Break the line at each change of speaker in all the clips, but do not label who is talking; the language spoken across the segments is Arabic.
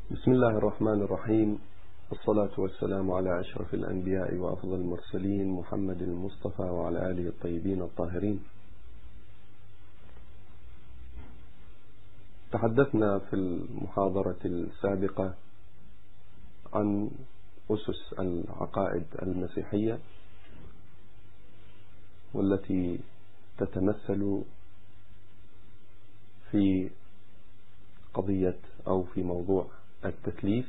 بسم الله الرحمن الرحيم، والصلاة والسلام على أشرف الأنبياء وأفضل المرسلين محمد المصطفى وعلى آله الطيبين الطاهرين. تحدثنا في المحاضرة السابقة عن أسس العقائد المسيحية، والتي تتمثل في قضية أو في موضوع التثليث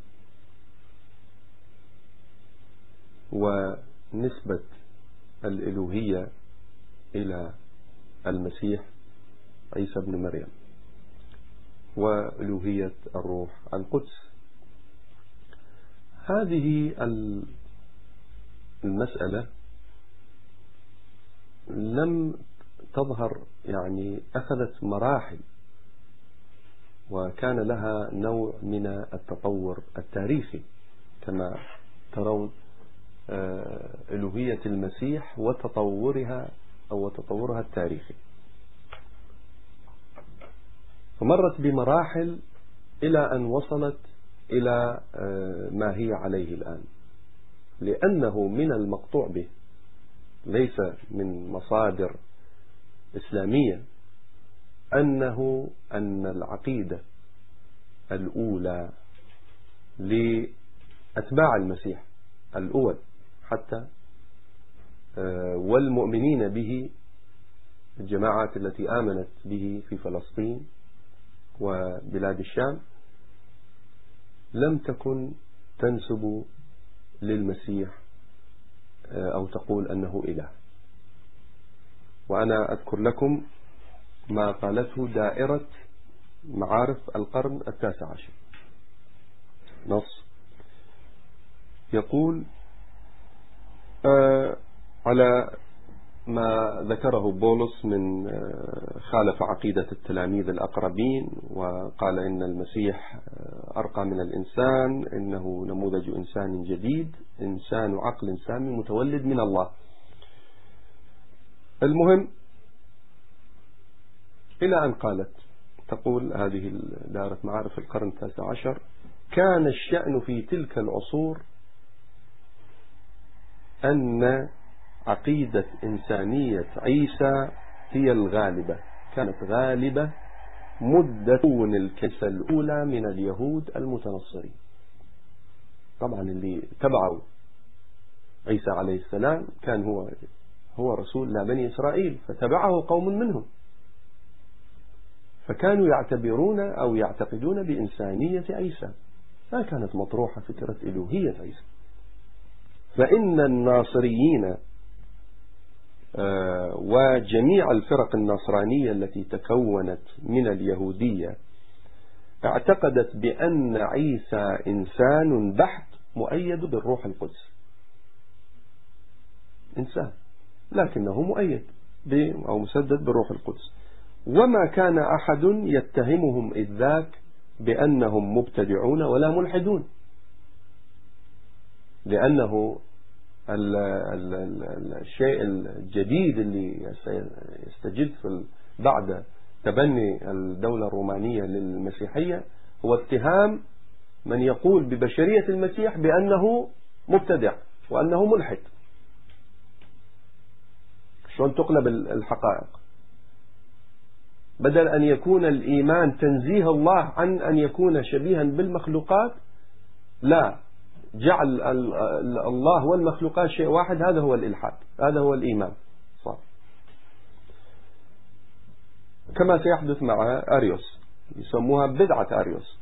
ونسبة الإلوهية إلى المسيح عيسى بن مريم وإلوهية الروح القدس. هذه المسألة لم تظهر، أخذت مراحل وكان لها نوع من التطور التاريخي كما ترون. إلوهية المسيح وتطورها التاريخي، فمرت بمراحل إلى أن وصلت إلى ما هي عليه الآن، لأنه من المقطوع به، ليس من مصادر إسلامية، أن العقيدة الأولى لأتباع المسيح الأول حتى والمؤمنين به، الجماعات التي آمنت به في فلسطين وبلاد الشام، لم تكن تنسب للمسيح أو تقول أنه إله. وأنا أذكر لكم ما قالته دائرة معارف القرن التاسع عشر. نص يقول على ما ذكره بولس من خالف عقيدة التلاميذ الأقربين وقال إن المسيح أرقى من الإنسان، إنه نموذج إنسان جديد، إنسان عقل سامي متولد من الله. المهم، إلى أن قالت، تقول هذه دائرة معارف القرن التاسع عشر: كان الشأن في تلك العصور أن عقيدة إنسانية عيسى هي الغالبة، كانت غالبة مدة كون الكنيسة الأولى من اليهود المتنصرين. طبعا اللي تبعوا عيسى عليه السلام كان هو رسول لبني إسرائيل، فتبعه قوم منهم، فكانوا يعتبرون أو يعتقدون بإنسانية عيسى، ما كانت مطروحة فكرة إلوهية عيسى. فإن الناصريين وجميع الفرق النصرانية التي تكونت من اليهودية اعتقدت بأن عيسى إنسان بحت مؤيد بالروح القدس، إنسان لكنه مؤيد أو مسدد بالروح القدس، وما كان أحد يتهمهم إذ ذاك بأنهم مبتدعون ولا ملحدون، لأنه الشيء الجديد اللي يستجد بعد تبني الدولة الرومانية للمسيحية هو اتهام من يقول ببشرية المسيح بأنه مبتدع وأنه ملحد. شلون تقلب الحقائق؟ بدل أن يكون الإيمان تنزيه الله عن أن يكون شبيها بالمخلوقات، لا، جعل الله والمخلوقات شيء واحد. هذا هو الإلحاد، هذا هو الإيمان صار، كما سيحدث مع أريوس، يسموها بدعة أريوس.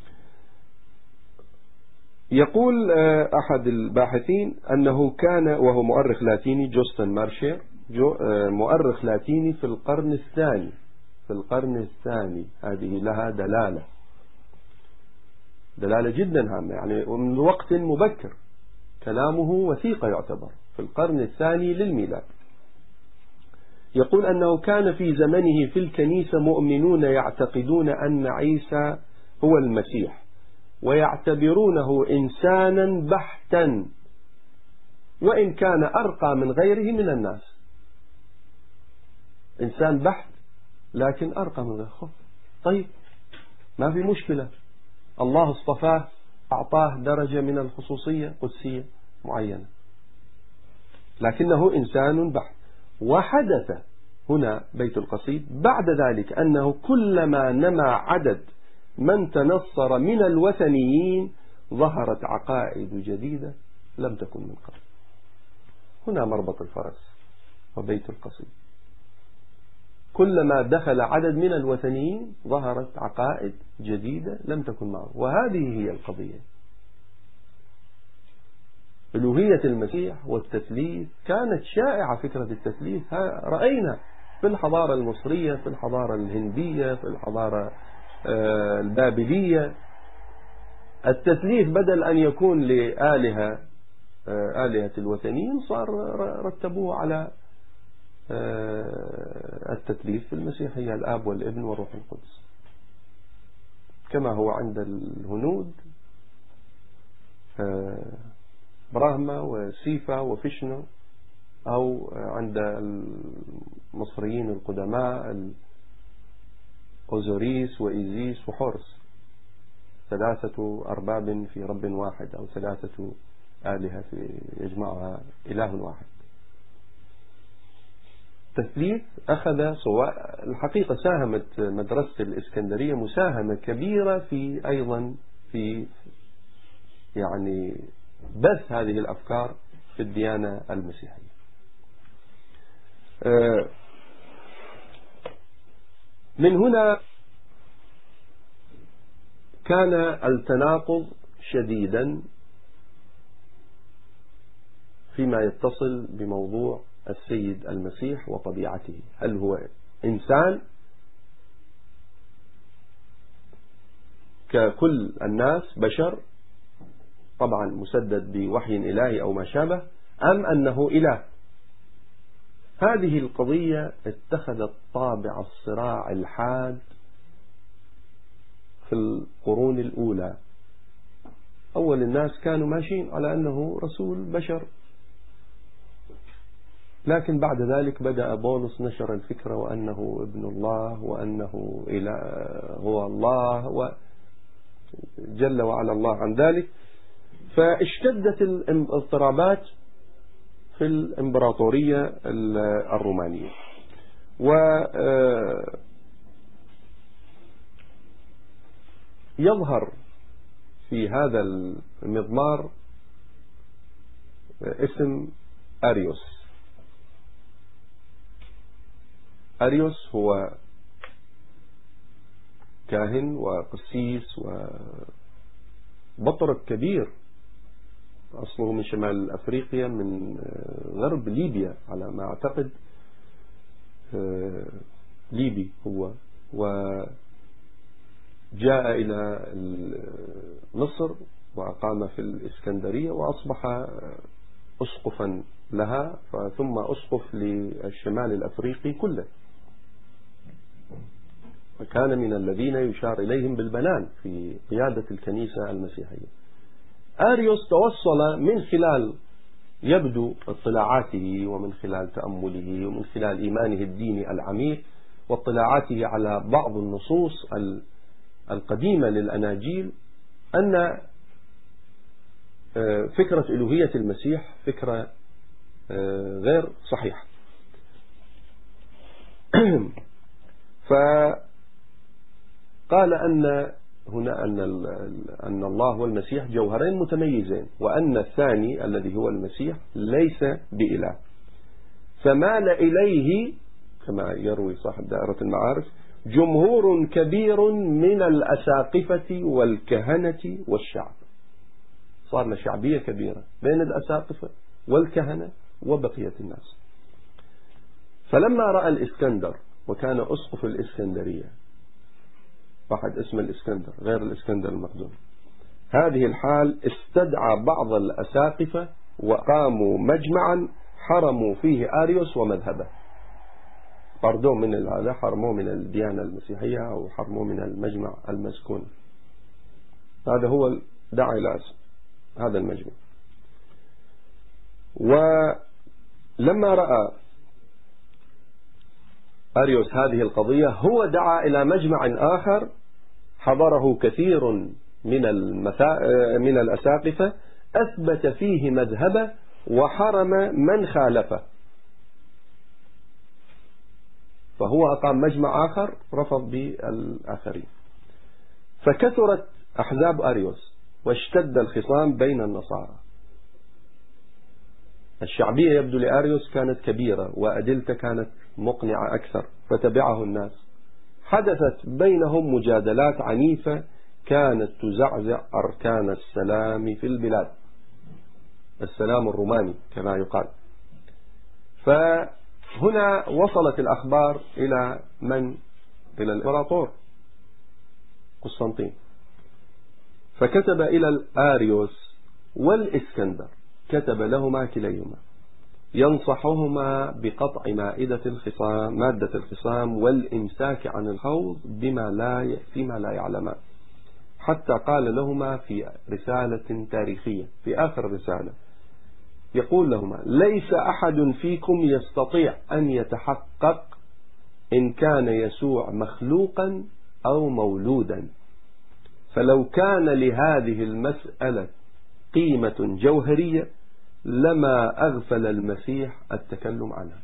يقول أحد الباحثين أنه كان، وهو مؤرخ لاتيني، جوستن مارشير، مؤرخ لاتيني في القرن الثاني. هذه لها دلالة جدا هامة، ومن وقت مبكر، كلامه وثيقة يعتبر، في القرن الثاني للميلاد. يقول أنه كان في زمنه في الكنيسة مؤمنون يعتقدون أن عيسى هو المسيح، ويعتبرونه إنسانا بحتا، وإن كان أرقى من غيره من الناس. إنسان بحت لكن أرقى من غيره. طيب، ما في مشكلة، الله اصطفاه أعطاه درجة من الخصوصية قدسية معينة، لكنه إنسان بحت. وحدث هنا بيت القصيد بعد ذلك أنه كلما نمى عدد من تنصر من الوثنيين ظهرت عقائد جديدة لم تكن من قبل. هنا مربط الفرس وبيت القصيد، كلما دخل عدد من الوثنيين ظهرت عقائد جديدة لم تكن معه. وهذه هي القضية، ألوهية المسيح والتثليث. كانت شائعة فكرة التثليث، رأينا في الحضارة المصرية، في الحضارة الهندية، في الحضارة البابلية. التثليث بدل أن يكون لآلهة آلهة الوثنيين صار رتبوه على التثليث في المسيحية، الآب والابن والروح القدس، كما هو عند الهنود براهما وسيفا وفيشنو، أو عند المصريين القدماء أوزوريس وإيزيس وحورس، 3 أرباب في رب واحد، أو 3 آلهة يجمعها إله واحد. التثليث أخذ الحقيقة ساهمت مدرسة الإسكندرية مساهمة كبيرة في أيضا في يعني بث هذه الأفكار في الديانة المسيحية. من هنا كان التناقض شديدا فيما يتصل بموضوع السيد المسيح وطبيعته. هل هو إنسان ككل الناس، بشر طبعا مسدد بوحي إلهي أو ما شابه، أم أنه إله؟ هذه القضية اتخذت طابع الصراع الحاد في القرون الأولى. أول الناس كانوا ماشيين على أنه رسول بشر، لكن بعد ذلك بدأ بولس نشر الفكرة وأنه ابن الله، وأنه هو الله وجل وعلا الله عن ذلك. فاشتدت الاضطرابات في الإمبراطورية الرومانية، ويظهر في هذا المضمار اسم أريوس. أريوس هو كاهن وقسيس وبطرك كبير، أصله من شمال أفريقيا، من غرب ليبيا على ما أعتقد، ليبي هو، وجاء إلى مصر وأقام في الإسكندرية وأصبح أسقفا لها، ثم أسقف للشمال الأفريقي كله، وكان من الذين يشار إليهم بالبنان في قيادة الكنيسة المسيحية. أريوس توصل من خلال يبدو اطلاعاته ومن خلال تأمله ومن خلال إيمانه الديني العميق واطلاعاته على بعض النصوص القديمة للأناجيل أن فكرة ألوهية المسيح فكرة غير صحيحة. فقال أن هنا أن الله والمسيح جوهرين متميزين، وأن الثاني الذي هو المسيح ليس بإله. فمال إليه كما يروي صاحب دائرة المعارف جمهور كبير من الأساقفة والكهنة والشعب. صار شعبية كبيرة بين الأساقفة والكهنة وبقية الناس. فلما رأى الإسكندر، وكان أسقف الإسكندرية واحد اسم الإسكندر غير الإسكندر المقدوني، هذه الحال استدعى بعض الأساقفة وقاموا مجمعا حرموا فيه أريوس ومذهبه، طردوه من هذا، حرموه من الديانة المسيحية أو حرموه من المجمع المسكون. هذا هو دعا إلى هذا المجمع. ولما رأى أريوس هذه القضية هو دعا إلى مجمع آخر حضره كثير من الأساقفة أثبت فيه مذهبه وحرم من خالفه، فهو أقام مجمع آخر رفض بالآخرين. فكثرت أحزاب أريوس واشتد الخصام بين النصارى. الشعبية يبدو لأريوس كانت كبيرة وأدلته كانت مقنعة أكثر فتبعه الناس. حدثت بينهم مجادلات عنيفة كانت تزعزع أركان السلام في البلاد، السلام الروماني كما يقال. فهنا وصلت الأخبار إلى من؟ إلى الإمبراطور قسطنطين، فكتب إلى الآريوس والإسكندر، كتب لهما كليهما ينصحهما بقطع مادة الخصام والإمساك عن الخوض فيما لا يعلمان، حتى قال لهما في رسالة تاريخية في آخر الرسالة يقول لهما: ليس أحد فيكم يستطيع أن يتحقق إن كان يسوع مخلوقا أو مولودا، فلو كان لهذه المسألة قيمة جوهرية لما أغفل المسيح التكلم عنها.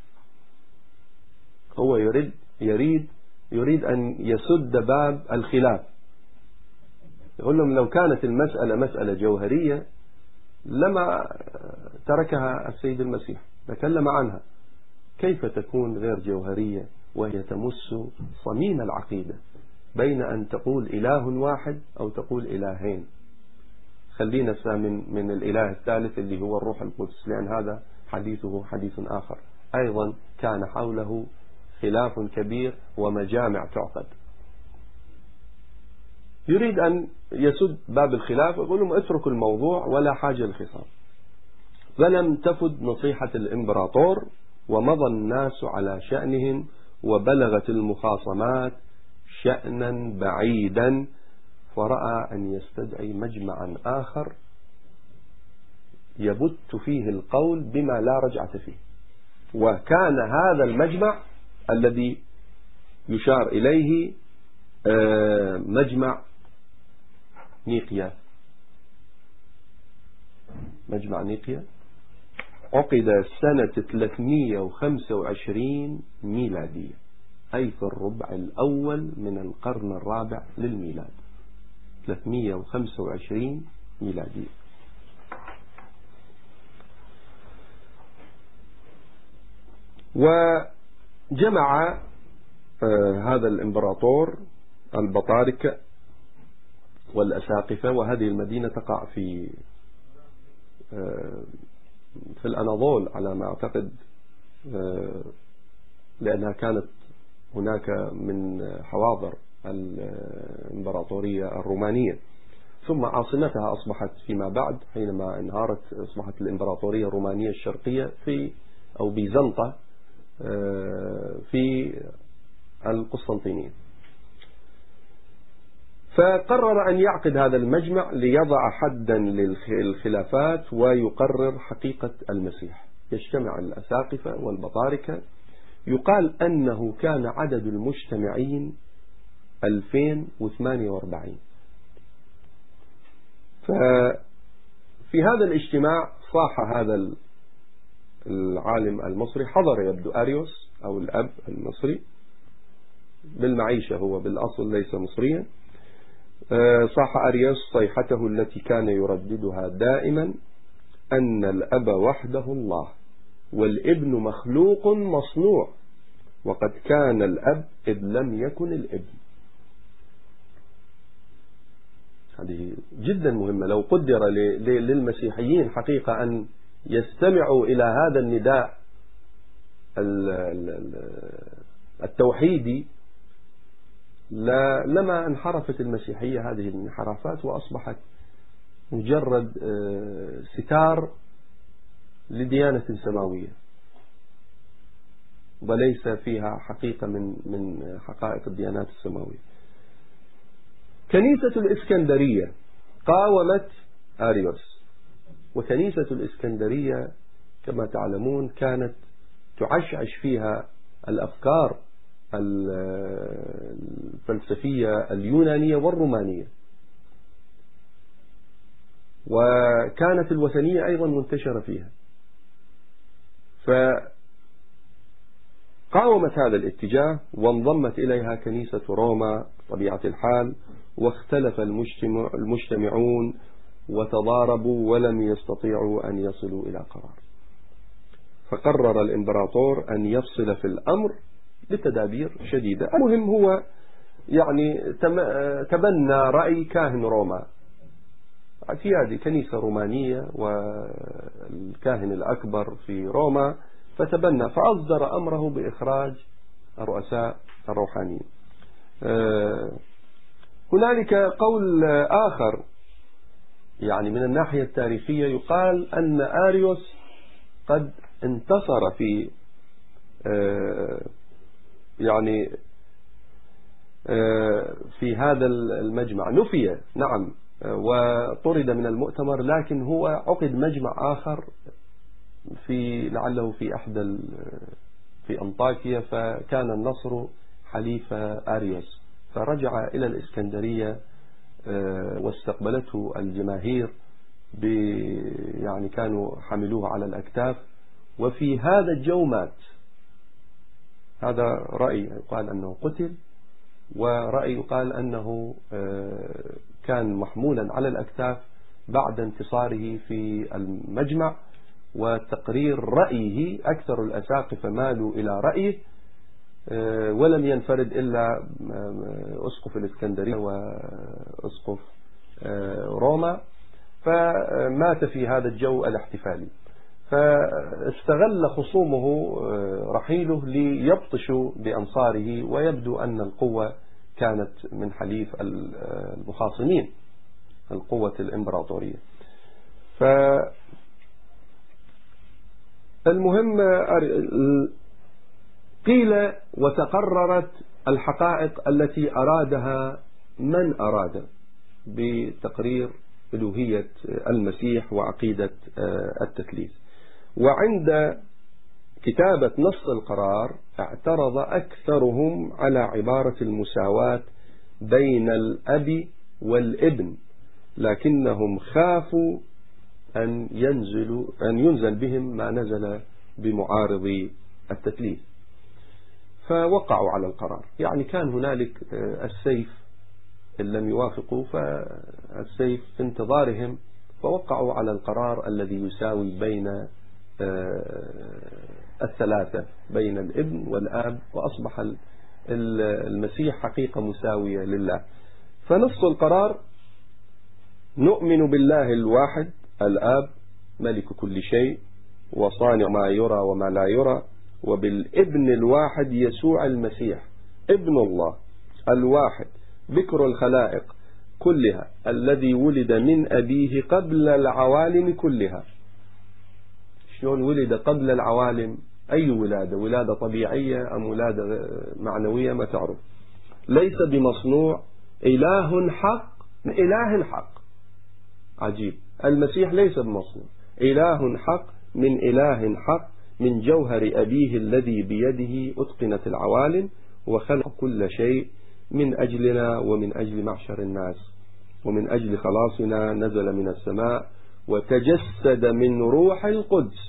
هو يريد أن يسد باب الخلاف، يقول لهم لو كانت المسألة مسألة جوهرية لما تركها السيد المسيح، تكلم عنها. كيف تكون غير جوهرية وهي تمس صميم العقيدة، بين أن تقول إله واحد أو تقول إلهين؟ خلينا من الإله الثالث اللي هو الروح القدس، لأن هذا حديثه حديث آخر أيضا كان حوله خلاف كبير ومجامع تعقد. يريد أن يسد باب الخلاف ويقول لهم اتركوا الموضوع ولا حاجة للخصام. فلم تفد نصيحة الإمبراطور ومضى الناس على شأنهم، وبلغت المخاصمات شأنا بعيدا، فرأى أن يستدعي مجمعا آخر يبت فيه القول بما لا رجعة فيه. وكان هذا المجمع الذي يشار إليه مجمع نيقيا. مجمع نيقيا عقد سنة 325 ميلادية، أي في الربع الأول من القرن الرابع للميلاد. 325 ميلادية. وجمع هذا الإمبراطور البطاركة والأساقفة، وهذه المدينة تقع في الأناضول على ما أعتقد، لأنها كانت هناك من حواضر الإمبراطورية الرومانية. ثم عاصمتها أصبحت فيما بعد حينما انهارت أصبحت الإمبراطورية الرومانية الشرقية أو بيزنطة في القسطنطينية. فقرر أن يعقد هذا المجمع ليضع حدا للخلافات ويقرر حقيقة المسيح. يجتمع الأساقفة والبطاركة. يقال أنه كان عدد المجتمعين 2048. ففي هذا الاجتماع صاح هذا العالم المصري، حضر يبدو أريوس أو الأب المصري بالمعيشة، هو بالأصل ليس مصريا. صاح أريوس صيحته التي كان يرددها دائما: أن الأب وحده الله، والابن مخلوق مصنوع، وقد كان الأب إذ لم يكن الابن. هذه جدا مهمة. لو قدر للمسيحيين حقيقة أن يستمعوا إلى هذا النداء التوحيدي لما انحرفت المسيحية هذه الانحرافات وأصبحت مجرد ستار لديانة سماوية وليس فيها حقيقة من حقائق الديانات السماوية. كنيسة الإسكندرية قاومت أريوس، وكنيسة الإسكندرية كما تعلمون كانت تعشعش فيها الأفكار الفلسفية اليونانية والرومانية. وكانت الوثنية أيضا منتشرة فيها. فقاومت هذا الاتجاه وانضمت إليها كنيسة روما بطبيعة الحال، واختلف المجتمعون وتضاربوا ولم يستطيعوا أن يصلوا إلى قرار. فقرر الإمبراطور أن يفصل في الأمر بتدابير شديدة. المهم هو يعني تبنى رأي كاهن روما، في هذه كنيسة رومانية والكاهن الأكبر في روما، فتبنى فأصدر أمره بإخراج الرؤساء الروحانيين. هنالك قول آخر يعني من الناحية التاريخية، يقال أن آريوس قد انتصر في يعني في هذا المجمع، نفي نعم وطرد من المؤتمر، لكن هو عقد مجمع آخر في لعله في في أنطاكيا، فكان النصر حليف آريوس، فرجع إلى الإسكندرية واستقبلته الجماهير يعني كانوا حملوه على الأكتاف، وفي هذا الجو مات. هذا رأي يقال أنه قتل، ورأي يقال أنه كان محمولا على الأكتاف بعد انتصاره في المجمع، وتقرير رأيه أكثر الأساقفة مالوا إلى رأيه، ولم ينفرد إلا أسقف الإسكندرية وأسقف روما، فمات في هذا الجو الاحتفالي. فاستغل خصومه رحيله ليبطشوا بأنصاره، ويبدو أن القوة كانت من حليف المخاصمين القوة الإمبراطورية. فالمهم قيل وتقررت الحقائق التي أرادها من أراد بتقرير ألوهية المسيح وعقيدة التثليث. وعند كتابة نص القرار اعترض أكثرهم على عبارة المساواة بين الأب والابن، لكنهم خافوا أن ينزل بهم ما نزل بمعارضي التثليث، فوقعوا على القرار. يعني كان هنالك السيف، إن لم يوافقوا فالسيف في انتظارهم، فوقعوا على القرار الذي يساوي بين الثلاثة، بين الابن والآب، وأصبح المسيح حقيقة مساوية لله. فنص القرار: نؤمن بالله الواحد الآب ملك كل شيء وصانع ما يرى وما لا يرى، وبالابن الواحد يسوع المسيح ابن الله الواحد بكر الخلائق كلها، الذي ولد من أبيه قبل العوالم كلها. شلون ولد قبل العوالم؟ أي ولادة؟ ولادة طبيعية أم ولادة معنوية؟ ما تعرف. ليس بمصنوع، إله حق من إله حق. عجيب، المسيح ليس بمصنوع، إله حق من إله حق، من جوهر أبيه الذي بيده أتقنت العوالم وخلق كل شيء، من أجلنا ومن أجل معشر الناس ومن أجل خلاصنا نزل من السماء وتجسد من روح القدس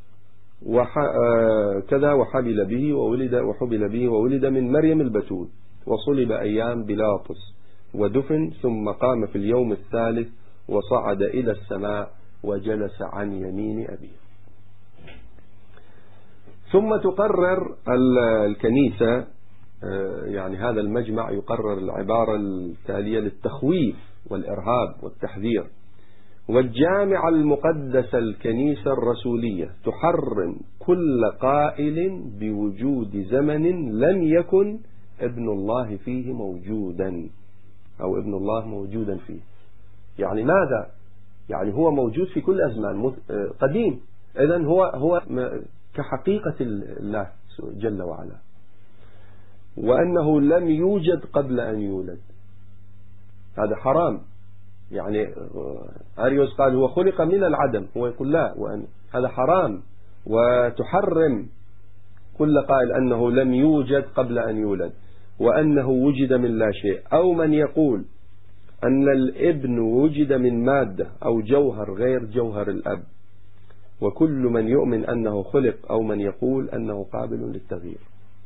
كذا، وحبل به وولد من مريم البتول، وصلب أيام بلاطس ودفن، ثم قام في اليوم الثالث وصعد إلى السماء وجلس عن يمين أبيه. ثم تقرر الكنيسة، يعني هذا المجمع يقرر العبارة التالية للتخويف والإرهاب والتحذير: والجامعة المقدسة الكنيسة الرسولية تحرم كل قائل بوجود زمن لم يكن ابن الله فيه موجودا، أو ابن الله موجودا فيه. يعني ماذا؟ يعني هو موجود في كل أزمان قديم، إذن هو كحقيقة الله جل وعلا، وأنه لم يوجد قبل أن يولد. هذا حرام. يعني أريوس قال هو خلق من العدم، هو يقول لا، هذا حرام. وتحرم كل قائل أنه لم يوجد قبل أن يولد، وأنه وجد من لا شيء، أو من يقول أن الابن وجد من مادة أو جوهر غير جوهر الأب، وكل من يؤمن أنه خلق أو من يقول أنه قابل للتغيير.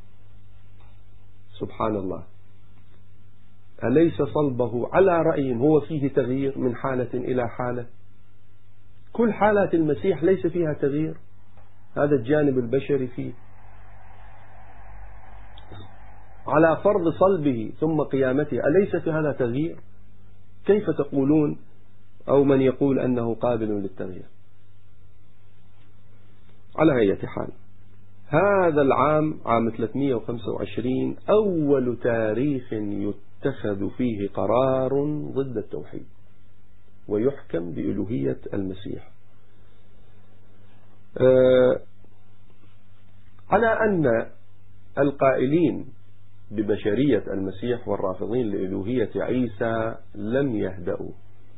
سبحان الله، أليس صلبه على رأيهم هو فيه تغيير من حالة إلى حالة؟ كل حالات المسيح ليس فيها تغيير، هذا الجانب البشري فيه. على فرض صلبه ثم قيامته أليس في هذا تغيير؟ كيف تقولون أو من يقول أنه قابل للتغيير؟ على أي حال، هذا العام عام 325 أول تاريخ يتخذ فيه قرار ضد التوحيد ويحكم بألوهية المسيح. على أن القائلين ببشرية المسيح والرافضين لألوهية عيسى لم يهدأوا،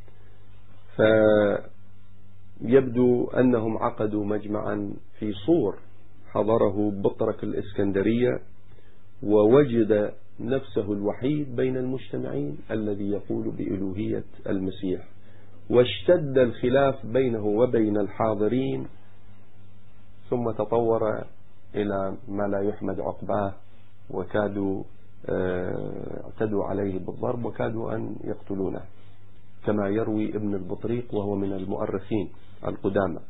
فيبدو أنهم عقدوا مجمعا في صور حضره بطرك الإسكندرية، ووجد نفسه الوحيد بين المجتمعين الذي يقول بألوهية المسيح، واشتد الخلاف بينه وبين الحاضرين، ثم تطور إلى ما لا يحمد عقباه، وكادوا اعتدوا عليه بالضرب وكادوا أن يقتلونه، كما يروي ابن البطريق وهو من المؤرخين القدامى.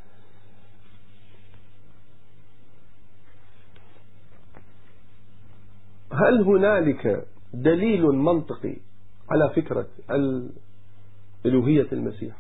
هل هنالك دليل منطقي على فكرة ألوهية المسيح؟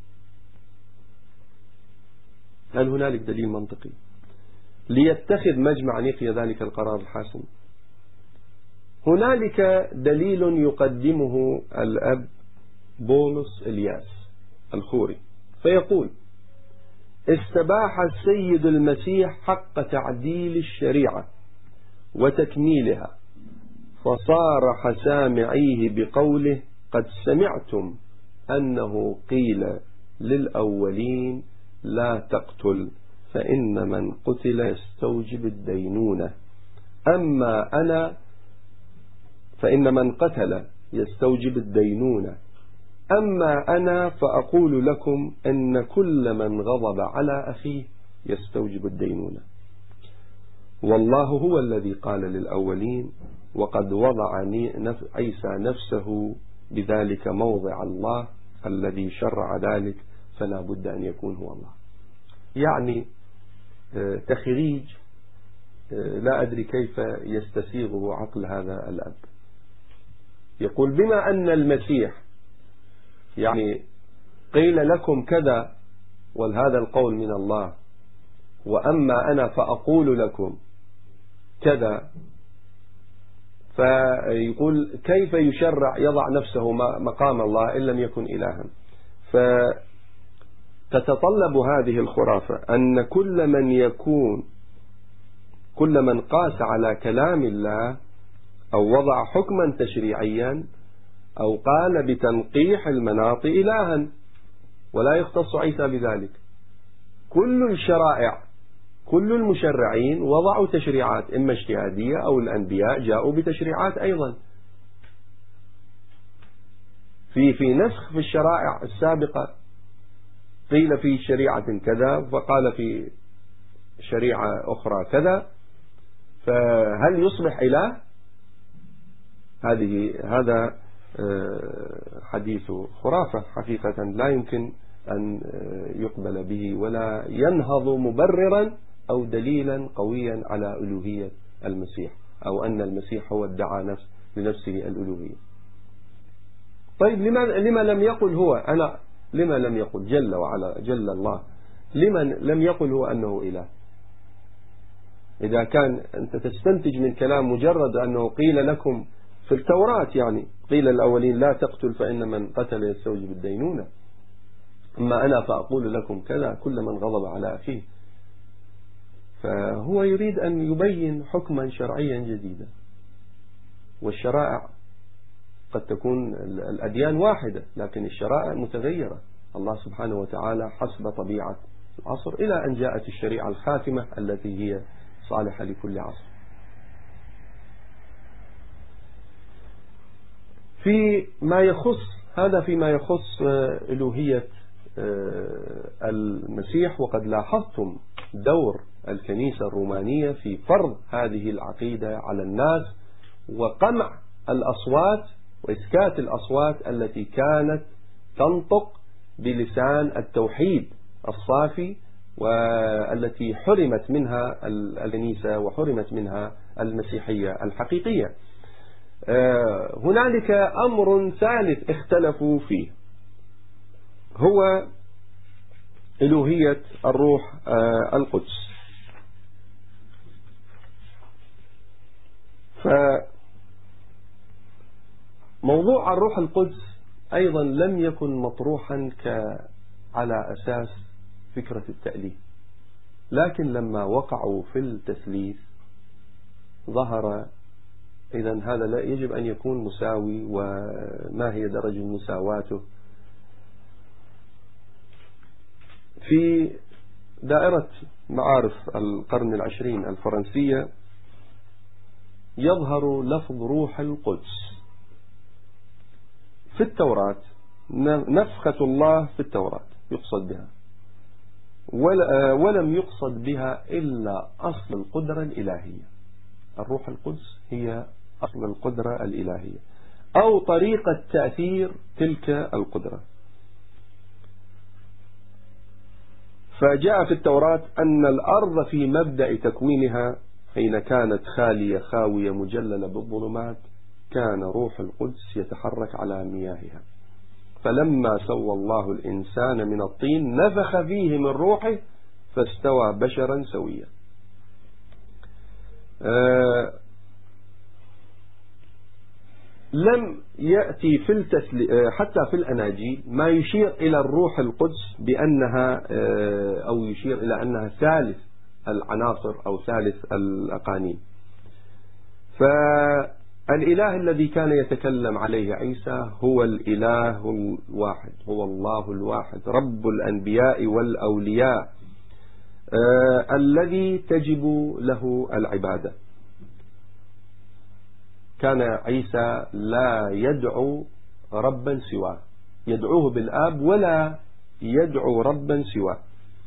هل هنالك دليل منطقي ليتخذ مجمع نيقيا ذلك القرار الحاسم؟ هنالك دليل يقدمه الأب بولس إلياس الخوري، فيقول: استباح السيد المسيح حق تعديل الشريعة وتكميلها، فصارح سامعيه بقوله: قد سمعتم أنه قيل للأولين لا تقتل، فإن من قتل يستوجب الدينونة، أما أنا فإن من قتل يستوجب الدينونة، أما أنا فأقول لكم أن كل من غضب على أخيه يستوجب الدينونة. والله هو الذي قال للأولين: وقد وضع عيسى نفسه بذلك موضع الله الذي شرع ذلك، فلا بد أن يكون هو الله. يعني تخريج لا أدري كيف يستسيغه عقل هذا الأب. يقول: بما أن المسيح يعني قيل لكم كذا وهذا القول من الله، وأما أنا فأقول لكم كذا، فيقول كيف يشرع يضع نفسه مقام الله إن لم يكن إلها؟ فتتطلب هذه الخرافة أن كل من قاس على كلام الله أو وضع حكما تشريعيا أو قال بتنقيح المناط إلها، ولا يختص عيسى بذلك. كل الشرائع، كل المشرعين وضعوا تشريعات إما اجتهادية أو الأنبياء جاءوا بتشريعات أيضا في نسخ في الشرائع السابقة، قيل في شريعة كذا فقال في شريعة أخرى كذا، فهل يصبح إله؟ هذا حديث خرافة حقيقة، لا يمكن أن يقبل به ولا ينهض مبررا أو دليلا قويا على ألوهية المسيح، أو أن المسيح هو ادعى لنفسه الألوهية. طيب لما لم يقل هو لما لم يقل جل وعلا جل الله، لما لم يقل هو أنه إله؟ إذا كان أنت تستنتج من كلام مجرد أنه قيل لكم في التوراة، يعني قيل الأولين لا تقتل فإن من قتل يستوجب الدينونة، أما أنا فأقول لكم كذا كل من غضب على أخيه، فهو يريد أن يبين حكما شرعيا جديدا. والشرائع قد تكون الأديان واحدة لكن الشرائع متغيرة، الله سبحانه وتعالى حسب طبيعة العصر، إلى أن جاءت الشريعة الخاتمة التي هي صالحة لكل عصر. في ما يخص هذا فيما يخص ألوهية المسيح. وقد لاحظتم دور الكنيسة الرومانية في فرض هذه العقيدة على الناس وقمع الأصوات وإسكات الأصوات التي كانت تنطق بلسان التوحيد الصافي والتي حرمت منها الكنيسة وحرمت منها المسيحية الحقيقية. هنالك أمر ثالث اختلفوا فيه، هو ألوهية الروح القدس. فموضوع الروح القدس أيضا لم يكن مطروحا على أساس فكرة التأليف، لكن لما وقعوا في التثليث ظهر إذن هذا لا يجب أن يكون مساوي، وما هي درجة مساواته. في دائرة معارف القرن العشرين الفرنسية يظهر لفظ روح القدس في التوراة، نفخة الله في التوراة يقصد بها، ولم يقصد بها إلا أصل القدرة الإلهية. الروح القدس هي أصل القدرة الإلهية أو طريقة تأثير تلك القدرة. فجاء في التوراة أن الأرض في مبدأ تكوينها حين كانت خالية خاوية مجللة بالظلمات كان روح القدس يتحرك على مياهها، فلما سوى الله الإنسان من الطين نفخ فيه من روحه فاستوى بشرا سويا. لم يأتي حتى في الأناجيل ما يشير إلى الروح القدس بأنها أو يشير إلى أنها ثالث العناصر أو ثالث الأقانيم. فالإله الذي كان يتكلم عليه عيسى هو الإله الواحد، هو الله الواحد رب الأنبياء والأولياء الذي تجب له العبادة. كان عيسى لا يدعو ربا سواه، يدعوه بالآب ولا يدعو ربا سواه.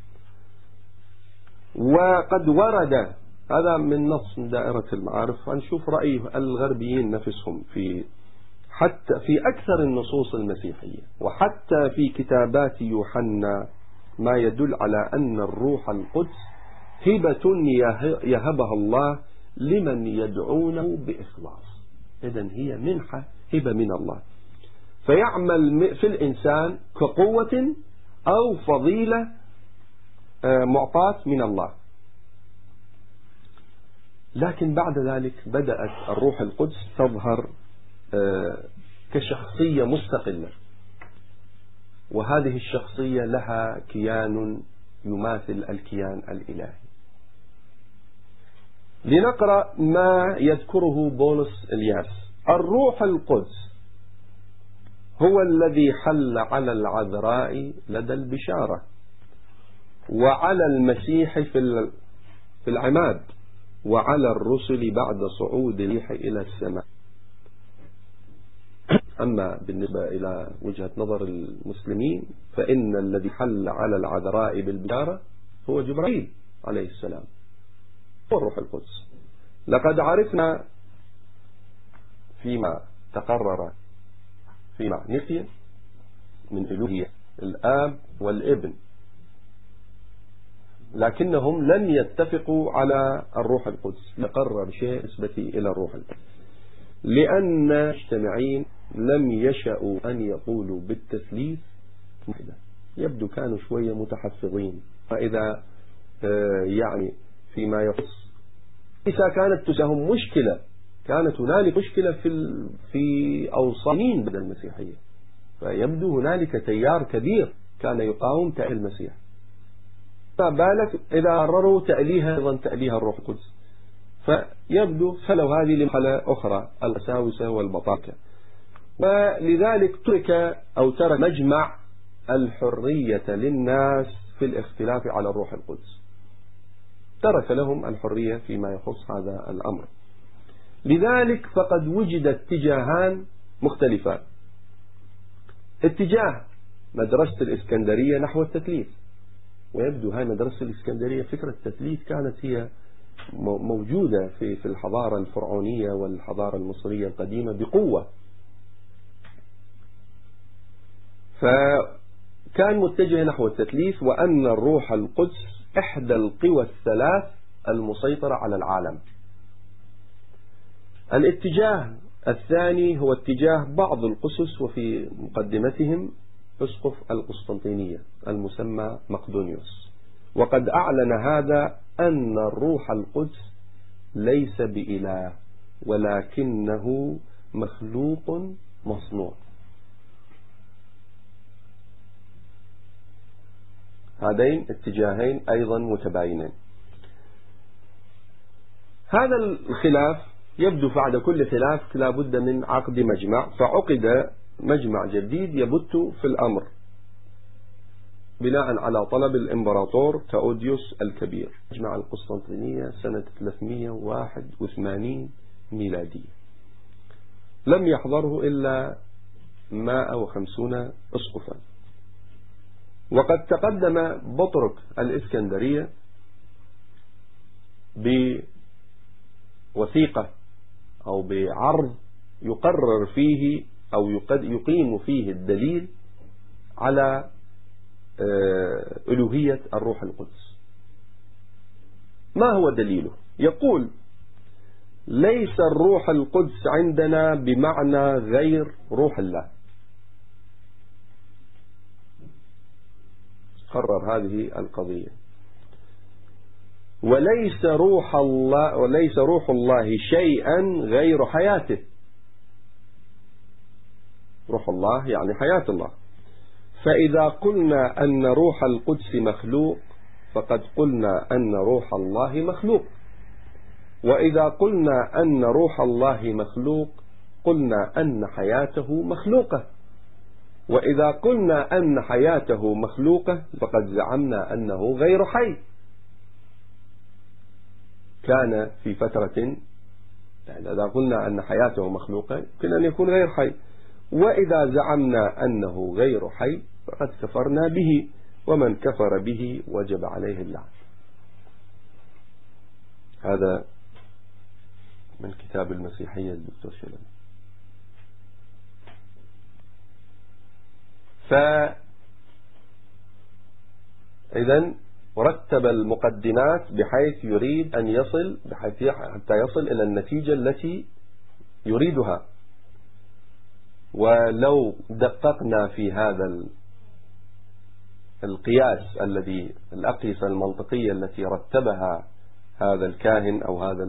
وقد ورد هذا من نص من دائرة المعارف، هنشوف رأي الغربيين نفسهم حتى في أكثر النصوص المسيحية وحتى في كتابات يوحنا ما يدل على أن الروح القدس هبة يهبها الله لمن يدعونه بإخلاص. إذن هي منحة هبة من الله، فيعمل في الإنسان كقوة أو فضيلة معطاة من الله. لكن بعد ذلك بدأت الروح القدس تظهر كشخصية مستقلة، وهذه الشخصية لها كيان يماثل الكيان الإلهي. لنقرأ ما يذكره بولس الياس. الروح القدس هو الذي حل على العذراء لدى البشارة وعلى المسيح في العماد وعلى الرسل بعد صعود الريح إلى السماء. أما بالنسبة إلى وجهة نظر المسلمين فإن الذي حل على العذراء بالبشارة هو جبرائيل عليه السلام، هو الروح القدس. لقد عرفنا فيما تقرر في معنية من ألوهية الآب والابن، لكنهم لم يتفقوا على الروح القدس. يقرر شيء نسبتي إلى الروح القدس لأن المجتمعين لم يشأوا أن يقولوا بالتثليث واحدة. يبدو كانوا شوية متحفظين. فإذا يعني فيما يخص إذا كانت تساهم مشكلة، كانت هنالك مشكلة في أوصانين بدل المسيحية، فيبدو هنالك تيار كبير كان يقاوم تأليه المسيح. فبالك إذا قرروا تأليها أيضا تأليها الروح القدس، فيبدو فلو هذه لمرحلة أخرى الوساوسة والبطاكة. ولذلك ترك مجمع الحرية للناس في الاختلاف على الروح القدس، ترك لهم الحرية فيما يخص هذا الأمر. لذلك فقد وجد اتجاهان مختلفان. اتجاه مدرسة الإسكندرية نحو التثليث. ويبدو هاي مدرسة الإسكندرية فكرة التثليث كانت هي موجودة في الحضارة الفرعونية والحضارة المصرية القديمة بقوة. فكان متجه نحو التثليث، وأن الروح القدس إحدى القوى الثلاث المسيطرة على العالم. الاتجاه الثاني هو اتجاه بعض القسس، وفي مقدمتهم أسقف القسطنطينية المسمى مقدونيوس، وقد أعلن هذا أن الروح القدس ليس بإله ولكنه مخلوق مصنوع. هذين اتجاهين أيضا متباينين. هذا الخلاف يبدو بعد كل خلاف لا بد من عقد مجمع، فعقد مجمع جديد يبت في الأمر بناء على طلب الإمبراطور تأوديوس الكبير. مجمع القسطنطينية سنة 381 ميلادية، لم يحضره إلا 150 أسقفا. وقد تقدم بطرك الإسكندرية بوثيقة أو بعرض يقرر فيه أو يقيم فيه الدليل على ألوهية الروح القدس. ما هو دليله؟ يقول: ليس الروح القدس عندنا بمعنى غير روح الله. قرر هذه القضية. وليس روح الله شيئا غير حياته. روح الله يعني حياة الله. فإذا قلنا أن روح القدس مخلوق فقد قلنا أن روح الله مخلوق، وإذا قلنا أن روح الله مخلوق قلنا أن حياته مخلوقة، وإذا قلنا أن حياته مخلوقة فقد زعمنا أنه غير حي. كان في فترة، يعني إذا قلنا أن حياته مخلوقة يمكن أن يكون غير حي، وإذا زعمنا أنه غير حي فقد كفرنا به، ومن كفر به وجب عليه اللعنة. هذا من كتاب المسيحية الدكتور شلبي. فإذا رتب المقدمات بحيث يريد أن يصل حتى يصل إلى النتيجة التي يريدها. ولو دققنا في هذا القياس الأقيسة المنطقية التي رتبها هذا الكاهن أو هذا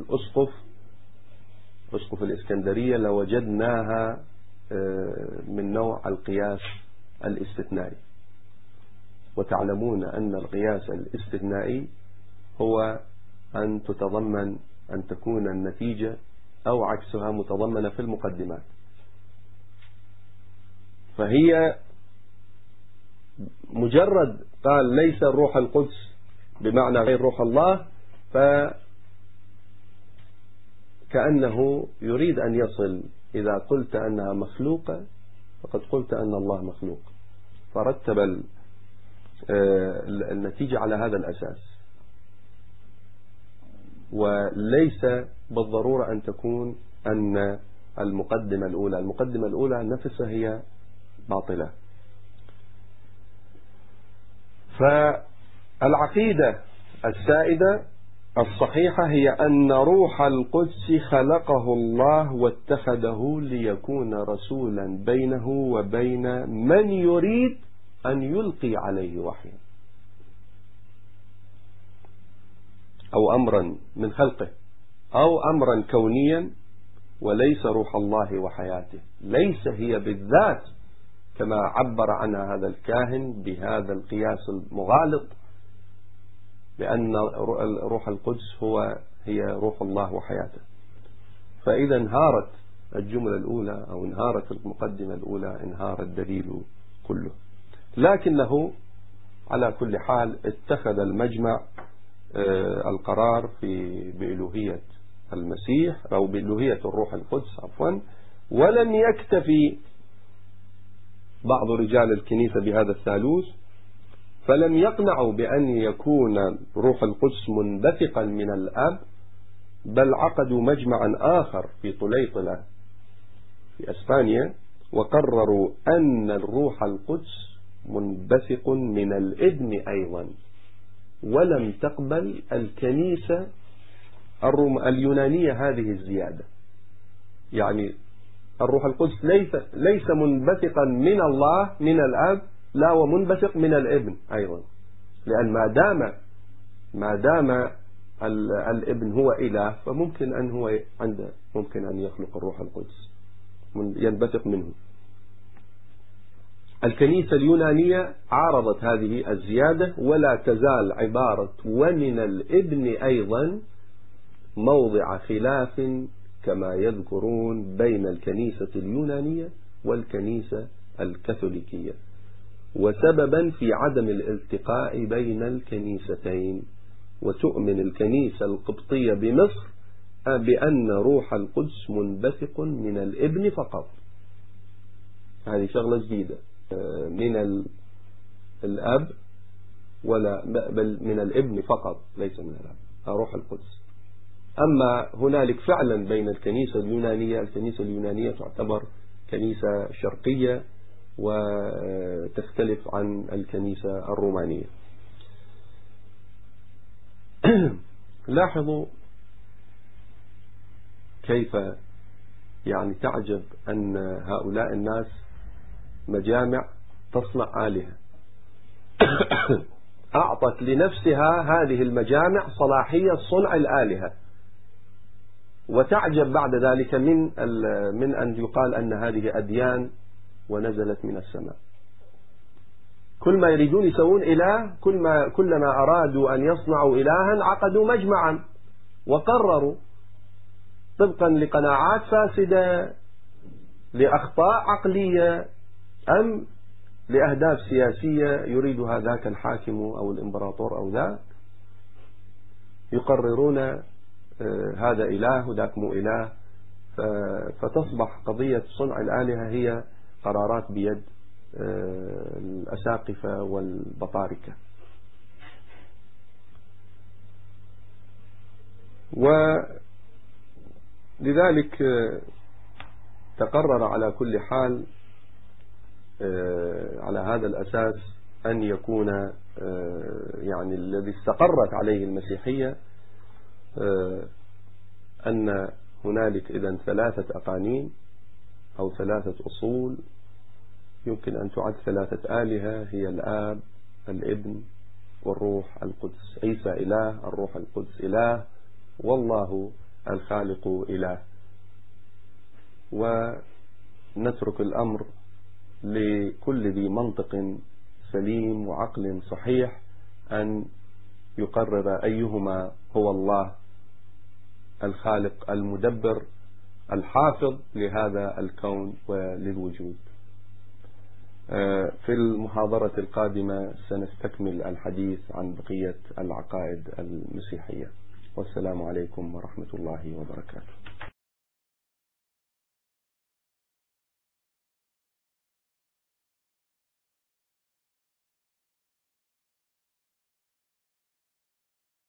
أسقف الإسكندرية لوجدناها من نوع القياس الاستثنائي. وتعلمون أن القياس الاستثنائي هو أن تكون النتيجة أو عكسها متضمنة في المقدمات. فهي مجرد قال ليس الروح القدس بمعنى غير روح الله، فكأنه يريد أن يصل إذا قلت أنها مخلوقة فقد قلت أن الله مخلوق، فرتب النتيجة على هذا الأساس. وليس بالضرورة أن تكون أن المقدمة الأولى نفسها هي باطلة. فالعقيدة السائدة الصحيحة هي أن روح القدس خلقه الله واتخذه ليكون رسولا بينه وبين من يريد أن يلقي عليه وحيا أو أمرا من خلقه أو أمرا كونيا، وليس روح الله وحياته. ليس هي بالذات كما عبر عنها هذا الكاهن بهذا القياس المغالط بأن روح القدس هي روح الله وحياته. فإذا انهارت الجملة الأولى أو انهارت المقدمة الأولى، انهار الدليل كله. لكنه على كل حال اتخذ المجمع القرار بألوهية المسيح أو بألوهية الروح القدس عفوا، ولم يكتفي بعض رجال الكنيسة بهذا الثالوث، فلم يقنعوا بأن يكون روح القدس منبثقا من الأب، بل عقدوا مجمعا آخر في طليطلة في أسبانيا، وقرروا أن الروح القدس منبثق من الابن أيضا. ولم تقبل الكنيسة اليونانية هذه الزيادة، يعني الروح القدس ليس منبثقا من الله من الأب، لا ومنبثق من الابن أيضا، لأن ما دام الابن هو إله، فممكن أن هو ممكن أن يخلق الروح القدس ينبثق منه. الكنيسة اليونانية عارضت هذه الزيادة، ولا تزال عبارة ومن الابن أيضا موضع خلاف كما يذكرون بين الكنيسة اليونانية والكنيسة الكاثوليكية، وسببا في عدم الالتقاء بين الكنيستين. وتؤمن الكنيسة القبطية بمصر بأن روح القدس منبثق من الابن فقط. هذه شغلة جديدة، من الأب ولا بل من الابن فقط، ليس من الأب روح القدس. أما هنالك فعلا بين الكنيسة اليونانية تعتبر كنيسة شرقية وتختلف عن الكنيسة الرومانية. لاحظوا كيف يعني تعجب أن هؤلاء الناس مجامع تصنع آلهة أعطت لنفسها هذه المجامع صلاحية صنع الآلهة، وتعجب بعد ذلك من أن يقال أن هذه أديان ونزلت من السماء. كل ما يريدون يسوون إله، كلما أرادوا أن يصنعوا إلها عقدوا مجمعا وقرروا طبقا لقناعات فاسدة، لأخطاء عقلية، أم لأهداف سياسية يريدها ذاك الحاكم أو الإمبراطور أو ذاك، يقررون هذا إله وذاك مو إله، فتصبح قضية صنع الآلهة هي قرارات بيد الأساقفة والبطاركة. ولذلك تقرر على كل حال على هذا الأساس أن يكون يعني الذي استقرت عليه المسيحية أن هنالك إذن 3 أقانيم أو 3 أصول، يمكن أن تعد 3 آلهة، هي الآب، الابن، والروح القدس. عيسى إله، الروح القدس إله، والله الخالق إله. ونترك الأمر لكل ذي منطق سليم وعقل صحيح أن يقرر أيهما هو الله الخالق المدبر الحافظ لهذا الكون وللوجود. في المحاضرة القادمة سنستكمل الحديث عن بقية العقائد المسيحية. والسلام عليكم ورحمة الله وبركاته.